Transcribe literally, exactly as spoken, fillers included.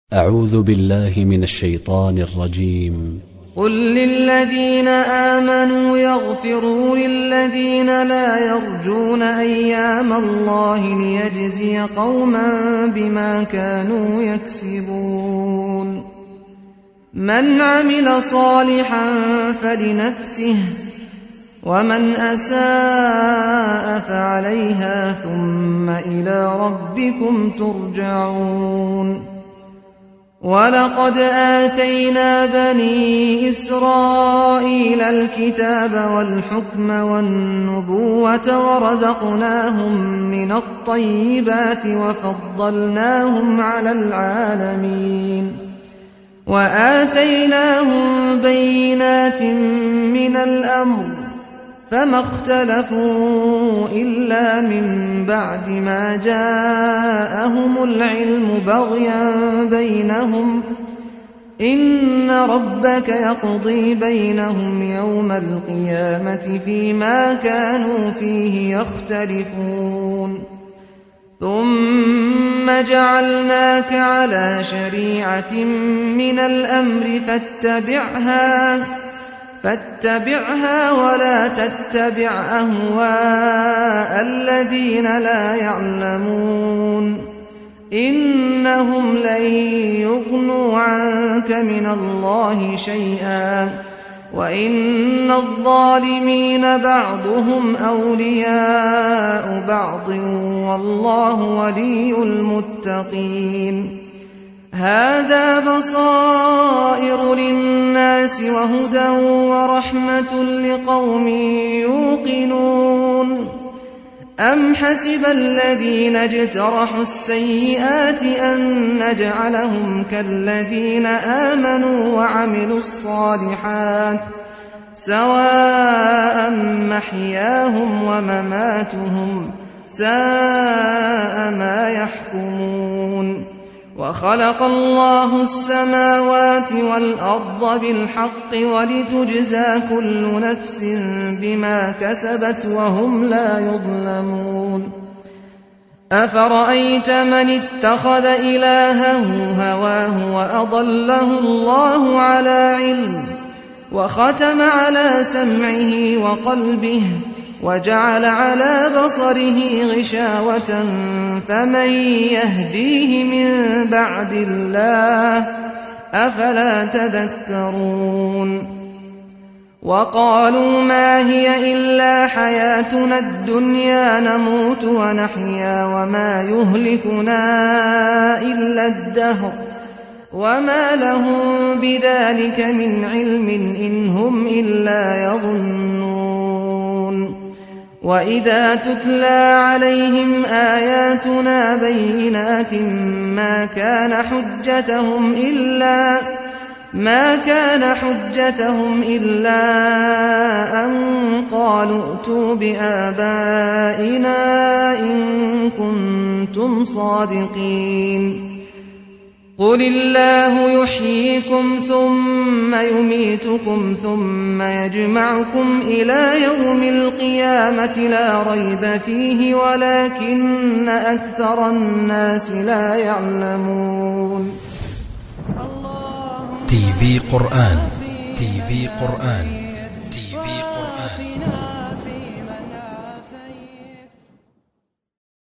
أعوذ بالله من الشيطان الرجيم. قل للذين آمنوا يغفروا للذين لا يرجون أيام الله ليجزي قوما بما كانوا يكسبون. من عمل صالحا فلنفسه ومن أساء فعليها ثم إلى ربكم ترجعون. ولقد آتينا بني إسرائيل الكتاب والحكم والنبوة ورزقناهم من الطيبات وفضلناهم على العالمين وآتيناهم بينات من الأمر فما اختلفوا إلا من بعد ما جاءهم العلم بغيا بينهم إن ربك يقضي بينهم يوم القيامة فيما كانوا فيه يختلفون. ثم جعلناك على شريعة من الأمر فاتبعها فاتبعها ولا تتبع أهواء الذين لا يعلمون إنهم لن يغنوا عنك من الله شيئا وإن الظالمين بعضهم أولياء بعض والله ولي المتقين. هذا بصائر للناس وهدى ورحمة لقوم يوقنون. أم حسب الذين اجترحوا السيئات أن نجعلهم كالذين آمنوا وعملوا الصالحات سواء محياهم ومماتهم ساء ما يحكمون. وخلق الله السماوات والأرض بالحق ولتجزى كل نفس بما كسبت وهم لا يظلمون. أفرأيت من اتخذ إلهه هواه وأضله الله على علم وختم على سمعه وقلبه وجعل على بصره غشاوة فمن يهديه من بعد الله أفلا تذكرون. وقالوا ما هي إلا حياتنا الدنيا نموت ونحيا وما يهلكنا إلا الدهر وما لهم بذلك من علم إن هم إلا يظنون. وإذا تتلى عليهم آياتنا بينات ما كان حجتهم إلا ما كان حجتهم إلا أن قالوا ائتوا بآبائنا إن كنتم صادقين. قل الله يحييكم ثم يميتكم ثم يجمعكم إلى يوم القيامة لا ريب فيه ولكن أكثر الناس لا يعلمون. تي في قرآن تي في قرآن